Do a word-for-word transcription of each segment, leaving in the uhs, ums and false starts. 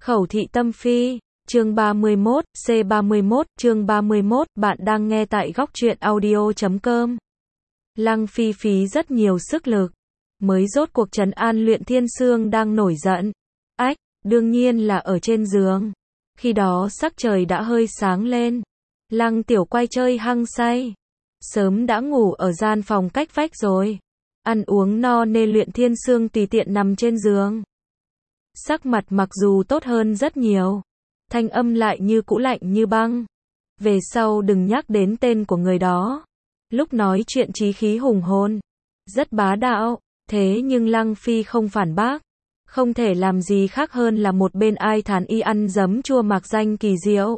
Khẩu thị tâm phi, chương ba mươi mốt, C ba mươi mốt, chương ba mươi mốt, bạn đang nghe tại góc truyện audio chấm com. Lăng Phi phí rất nhiều sức lực, mới rốt cuộc trấn an Luyện Thiên Sương đang nổi giận. Ách, đương nhiên là ở trên giường. Khi đó sắc trời đã hơi sáng lên. Lăng Tiểu Quay chơi hăng say. Sớm đã ngủ ở gian phòng cách vách rồi. Ăn uống no nên Luyện Thiên Sương tùy tiện nằm trên giường. Sắc mặt mặc dù tốt hơn rất nhiều, thanh âm lại như cũ lạnh như băng. Về sau đừng nhắc đến tên của người đó. Lúc nói chuyện chí khí hùng hồn, rất bá đạo, thế nhưng Lăng Phi không phản bác. Không thể làm gì khác hơn là một bên ai thán y ăn giấm chua mạc danh kỳ diệu.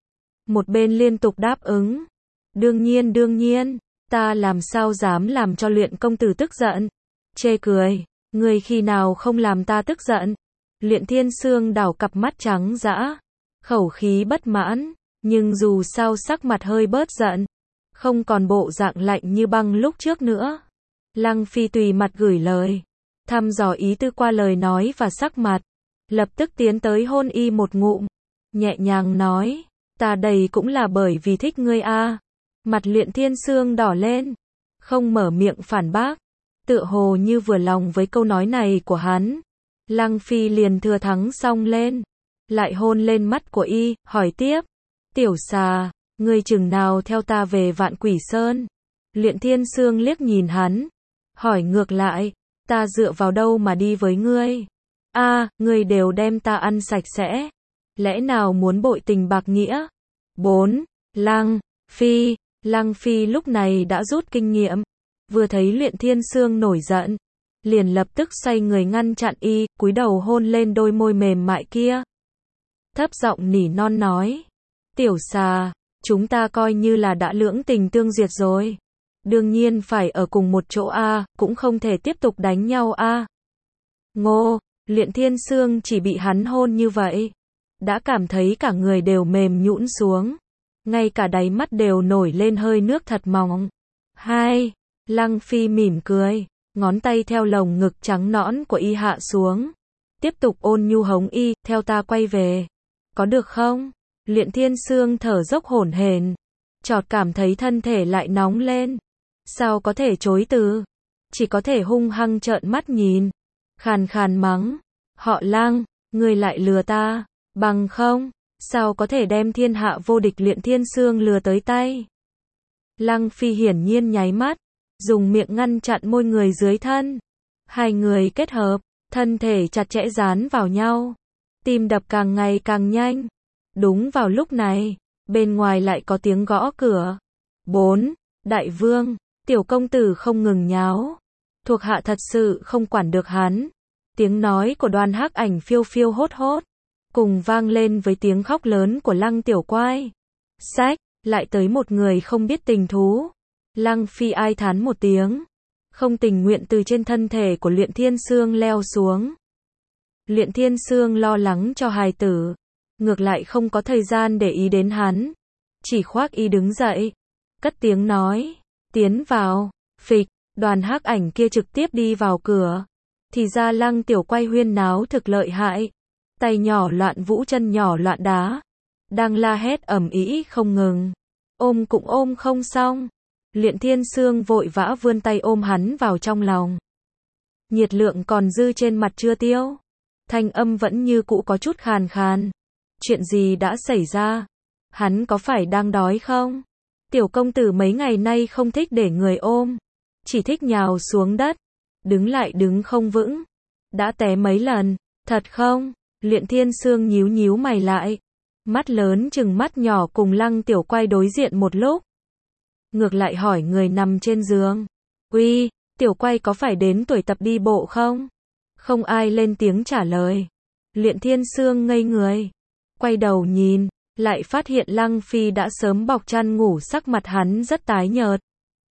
Một bên liên tục đáp ứng. Đương nhiên đương nhiên, ta làm sao dám làm cho Luyện công tử tức giận. Chê cười, người khi nào không làm ta tức giận. Luyện Thiên Sương đảo cặp mắt trắng dã, khẩu khí bất mãn, nhưng dù sao sắc mặt hơi bớt giận, không còn bộ dạng lạnh như băng lúc trước nữa. Lăng Phi tùy mặt gửi lời, thăm dò ý tư qua lời nói và sắc mặt, lập tức tiến tới hôn y một ngụm, nhẹ nhàng nói, ta đây cũng là bởi vì thích ngươi a. Mặt Luyện Thiên Sương đỏ lên, không mở miệng phản bác, tựa hồ như vừa lòng với câu nói này của hắn. Lăng Phi liền thừa thắng xông lên, lại hôn lên mắt của y, hỏi tiếp, tiểu xà, ngươi chừng nào theo ta về Vạn Quỷ Sơn? Luyện Thiên Sương liếc nhìn hắn, hỏi ngược lại, ta dựa vào đâu mà đi với ngươi? A, à, ngươi đều đem ta ăn sạch sẽ, lẽ nào muốn bội tình bạc nghĩa? bốn. Lăng Phi, Lăng Phi lúc này đã rút kinh nghiệm, vừa thấy Luyện Thiên Sương nổi giận, liền lập tức xoay người ngăn chặn y, cúi đầu hôn lên đôi môi mềm mại kia. Thấp giọng nỉ non nói, tiểu xà, chúng ta coi như là đã lưỡng tình tương duyệt rồi. Đương nhiên phải ở cùng một chỗ a, cũng không thể tiếp tục đánh nhau a. Ngô, Luyện Thiên Sương chỉ bị hắn hôn như vậy, đã cảm thấy cả người đều mềm nhũn xuống, ngay cả đáy mắt đều nổi lên hơi nước thật mỏng. Hai, Lăng Phi mỉm cười, ngón tay theo lồng ngực trắng nõn của y hạ xuống, tiếp tục ôn nhu hống y, theo ta quay về, có được không? Luyện Thiên Sương thở dốc hổn hển, chợt cảm thấy thân thể lại nóng lên, sao có thể chối từ, chỉ có thể hung hăng trợn mắt nhìn, khàn khàn mắng, họ Lăng, ngươi lại lừa ta, bằng không, sao có thể đem thiên hạ vô địch Luyện Thiên Sương lừa tới tay? Lăng Phi hiển nhiên nháy mắt, dùng miệng ngăn chặn môi người dưới thân. Hai người kết hợp, thân thể chặt chẽ dán vào nhau. Tim đập càng ngày càng nhanh. Đúng vào lúc này, bên ngoài lại có tiếng gõ cửa. bốn. Đại vương, tiểu công tử không ngừng nháo. Thuộc hạ thật sự không quản được hắn. Tiếng nói của Đoan Hắc Ảnh phiêu phiêu hốt hốt, cùng vang lên với tiếng khóc lớn của Lăng Tiểu Quay. Sách, lại tới một người không biết tình thú. Lăng Phi ai thán một tiếng, không tình nguyện từ trên thân thể của Luyện Thiên Sương leo xuống. Luyện Thiên Sương lo lắng cho hài tử, ngược lại không có thời gian để ý đến hắn, chỉ khoác y đứng dậy, cất tiếng nói, tiến vào. Phịch, Đoàn Hắc Ảnh kia trực tiếp đi vào cửa, thì ra Lăng Tiểu Quay huyên náo thực lợi hại, tay nhỏ loạn vũ chân nhỏ loạn đá, đang la hét ầm ĩ không ngừng, ôm cũng ôm không xong. Luyện Thiên Sương vội vã vươn tay ôm hắn vào trong lòng. Nhiệt lượng còn dư trên mặt chưa tiêu, thanh âm vẫn như cũ có chút khàn khàn. Chuyện gì đã xảy ra? Hắn có phải đang đói không? Tiểu công tử mấy ngày nay không thích để người ôm, chỉ thích nhào xuống đất, đứng lại đứng không vững, đã té mấy lần, thật không? Luyện Thiên Sương nhíu nhíu mày lại, mắt lớn chừng mắt nhỏ cùng Lăng Tiểu Quay đối diện một lúc. Ngược lại hỏi người nằm trên giường, uy, Tiểu Quay có phải đến tuổi tập đi bộ không? Không ai lên tiếng trả lời. Luyện Thiên Sương ngây người, quay đầu nhìn, lại phát hiện Lăng Phi đã sớm bọc chăn ngủ, sắc mặt hắn rất tái nhợt,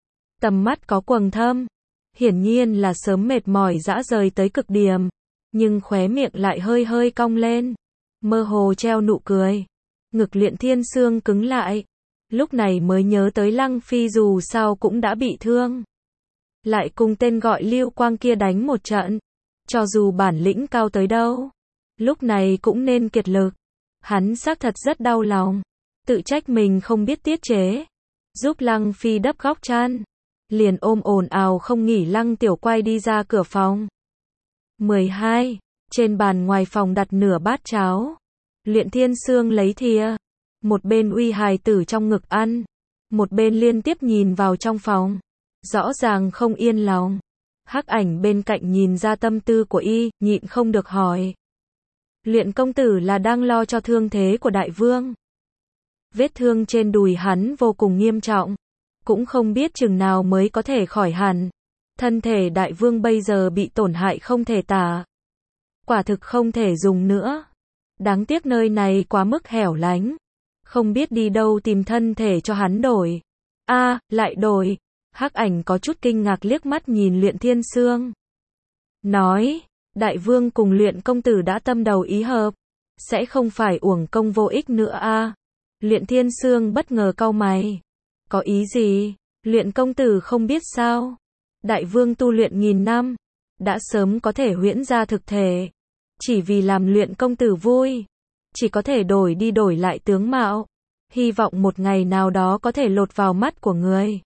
tầm mắt có quầng thâm, hiển nhiên là sớm mệt mỏi rã rời tới cực điểm, nhưng khóe miệng lại hơi hơi cong lên, mơ hồ treo nụ cười. Ngực Luyện Thiên Sương cứng lại, lúc này mới nhớ tới Lăng Phi dù sao cũng đã bị thương, lại cùng tên gọi Lưu Quang kia đánh một trận, cho dù bản lĩnh cao tới đâu, lúc này cũng nên kiệt lực. Hắn xác thật rất đau lòng, tự trách mình không biết tiết chế, giúp Lăng Phi đắp góc chăn, liền ôm ồn ào không nghỉ Lăng Tiểu quay đi ra cửa phòng. mười hai. Trên bàn ngoài phòng đặt nửa bát cháo. Luyện Thiên Sương lấy thìa, một bên uy hài tử trong ngực ăn, một bên liên tiếp nhìn vào trong phòng, rõ ràng không yên lòng. Hắc Ảnh bên cạnh nhìn ra tâm tư của y, nhịn không được hỏi. Luyện công tử là đang lo cho thương thế của đại vương. Vết thương trên đùi hắn vô cùng nghiêm trọng, cũng không biết chừng nào mới có thể khỏi hẳn. Thân thể đại vương bây giờ bị tổn hại không thể tả, quả thực không thể dùng nữa. Đáng tiếc nơi này quá mức hẻo lánh, không biết đi đâu tìm thân thể cho hắn đổi. A, à, lại đổi. Hắc Ảnh có chút kinh ngạc liếc mắt nhìn Luyện Thiên Sương, nói, đại vương cùng Luyện công tử đã tâm đầu ý hợp, sẽ không phải uổng công vô ích nữa a. À? Luyện Thiên Sương bất ngờ cau mày, có ý gì? Luyện công tử không biết sao? Đại vương tu luyện nghìn năm, đã sớm có thể huyễn ra thực thể, chỉ vì làm Luyện công tử vui, chỉ có thể đổi đi đổi lại tướng mạo, hy vọng một ngày nào đó có thể lột vào mắt của người.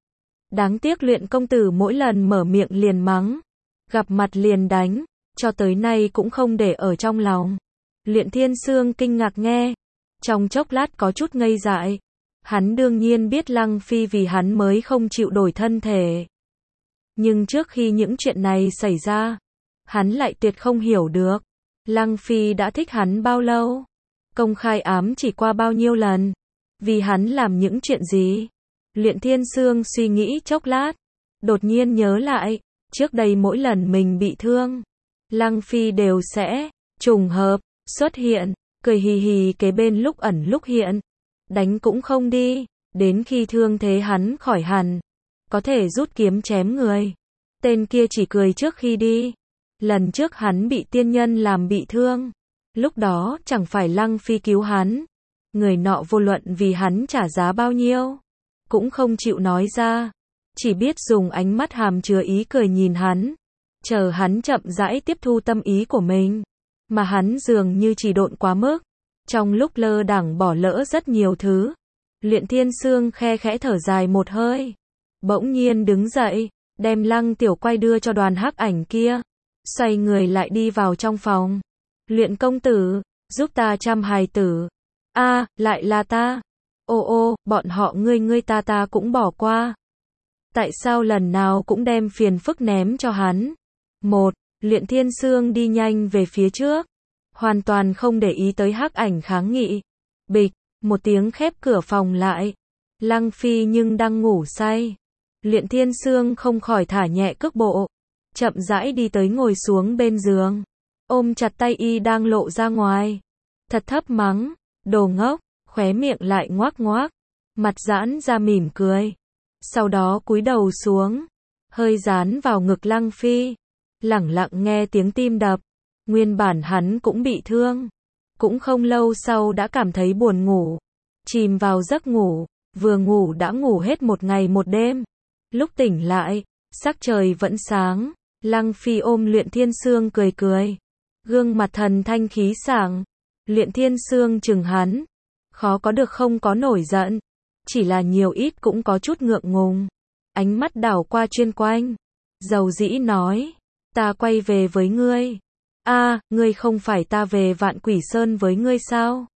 Đáng tiếc Luyện công tử mỗi lần mở miệng liền mắng, gặp mặt liền đánh, cho tới nay cũng không để ở trong lòng. Luyện Thiên Sương kinh ngạc nghe, trong chốc lát có chút ngây dại. Hắn đương nhiên biết Lăng Phi vì hắn mới không chịu đổi thân thể, nhưng trước khi những chuyện này xảy ra, hắn lại tuyệt không hiểu được Lăng Phi đã thích hắn bao lâu, công khai ám chỉ qua bao nhiêu lần, vì hắn làm những chuyện gì. Luyện Thiên Sương suy nghĩ chốc lát, đột nhiên nhớ lại, trước đây mỗi lần mình bị thương, Lăng Phi đều sẽ trùng hợp xuất hiện, cười hì hì kế bên lúc ẩn lúc hiện, đánh cũng không đi, đến khi thương thế hắn khỏi hẳn, có thể rút kiếm chém người. Tên kia chỉ cười trước khi đi. Lần trước hắn bị tiên nhân làm bị thương, lúc đó chẳng phải Lăng Phi cứu hắn, người nọ vô luận vì hắn trả giá bao nhiêu, cũng không chịu nói ra, chỉ biết dùng ánh mắt hàm chứa ý cười nhìn hắn, chờ hắn chậm rãi tiếp thu tâm ý của mình, mà hắn dường như chỉ độn quá mức, trong lúc lơ đãng bỏ lỡ rất nhiều thứ. Luyện Thiên Sương khe khẽ thở dài một hơi, bỗng nhiên đứng dậy, đem Lăng Tiểu quay đưa cho Đoàn Hắc Ảnh kia, xoay người lại đi vào trong phòng. Luyện công tử, giúp ta chăm hài tử. A, à, lại là ta. Ô ô, bọn họ ngươi ngươi ta ta cũng bỏ qua. Tại sao lần nào cũng đem phiền phức ném cho hắn? Một, Luyện Thiên Sương đi nhanh về phía trước, hoàn toàn không để ý tới Hắc Ảnh kháng nghị. Bịch, một tiếng khép cửa phòng lại. Lăng Phi nhưng đang ngủ say. Luyện Thiên Sương không khỏi thả nhẹ cước bộ, chậm rãi đi tới ngồi xuống bên giường, ôm chặt tay y đang lộ ra ngoài, thật thấp mắng, đồ ngốc, khóe miệng lại ngoác ngoác, mặt giãn ra mỉm cười, sau đó cúi đầu xuống, hơi dán vào ngực Lăng Phi, lẳng lặng nghe tiếng tim đập. Nguyên bản hắn cũng bị thương, cũng không lâu sau đã cảm thấy buồn ngủ, chìm vào giấc ngủ, vừa ngủ đã ngủ hết một ngày một đêm. Lúc tỉnh lại, sắc trời vẫn sáng, Lăng Phi ôm Luyện Thiên Sương cười cười, gương mặt thần thanh khí sảng. Luyện Thiên Sương chừng hắn, khó có được không có nổi giận, chỉ là nhiều ít cũng có chút ngượng ngùng. Ánh mắt đảo qua chuyên quanh, dầu dĩ nói, ta quay về với ngươi. A, à, ngươi không phải ta về Vạn Quỷ Sơn với ngươi sao?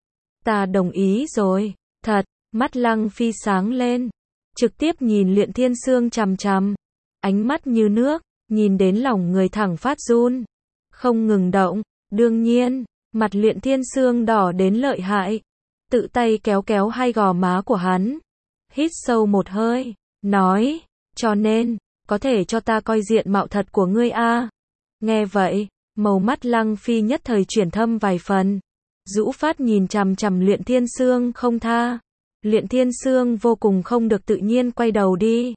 Ta đồng ý rồi, thật. Mắt Lăng Phi sáng lên, trực tiếp nhìn Luyện Thiên Sương chằm chằm, ánh mắt như nước, nhìn đến lòng người thẳng phát run, không ngừng động. Đương nhiên, mặt Luyện Thiên Sương đỏ đến lợi hại, tự tay kéo kéo hai gò má của hắn, hít sâu một hơi, nói, cho nên, có thể cho ta coi diện mạo thật của ngươi a? À? Nghe vậy, màu mắt Lăng Phi nhất thời chuyển thâm vài phần, rũ phát nhìn chằm chằm Luyện Thiên Sương không tha. Luyện Thiên Sương vô cùng không được tự nhiên quay đầu đi.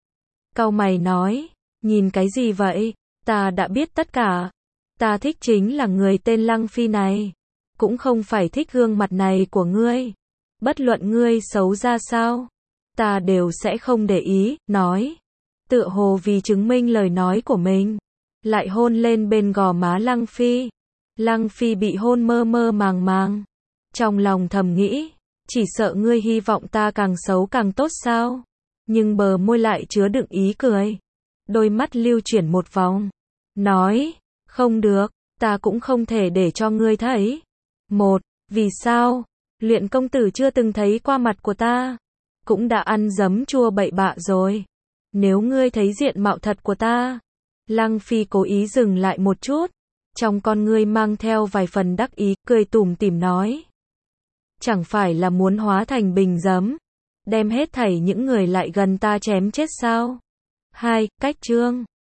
Cau mày nói, nhìn cái gì vậy? Ta đã biết tất cả. Ta thích chính là người tên Lăng Phi này, cũng không phải thích gương mặt này của ngươi. Bất luận ngươi xấu ra sao, ta đều sẽ không để ý, nói. Tựa hồ vì chứng minh lời nói của mình, lại hôn lên bên gò má Lăng Phi. Lăng Phi bị hôn mơ mơ màng màng. Trong lòng thầm nghĩ, chỉ sợ ngươi hy vọng ta càng xấu càng tốt sao? Nhưng bờ môi lại chứa đựng ý cười. Đôi mắt lưu chuyển một vòng. Nói, không được, ta cũng không thể để cho ngươi thấy. Một, vì sao? Luyện công tử chưa từng thấy qua mặt của ta. Cũng đã ăn giấm chua bậy bạ rồi. Nếu ngươi thấy diện mạo thật của ta. Lăng Phi cố ý dừng lại một chút. Trong con ngươi mang theo vài phần đắc ý, cười tủm tỉm nói. Chẳng phải là muốn hóa thành bình giấm. Đem hết thảy những người lại gần ta chém chết sao? Hai, cách chương.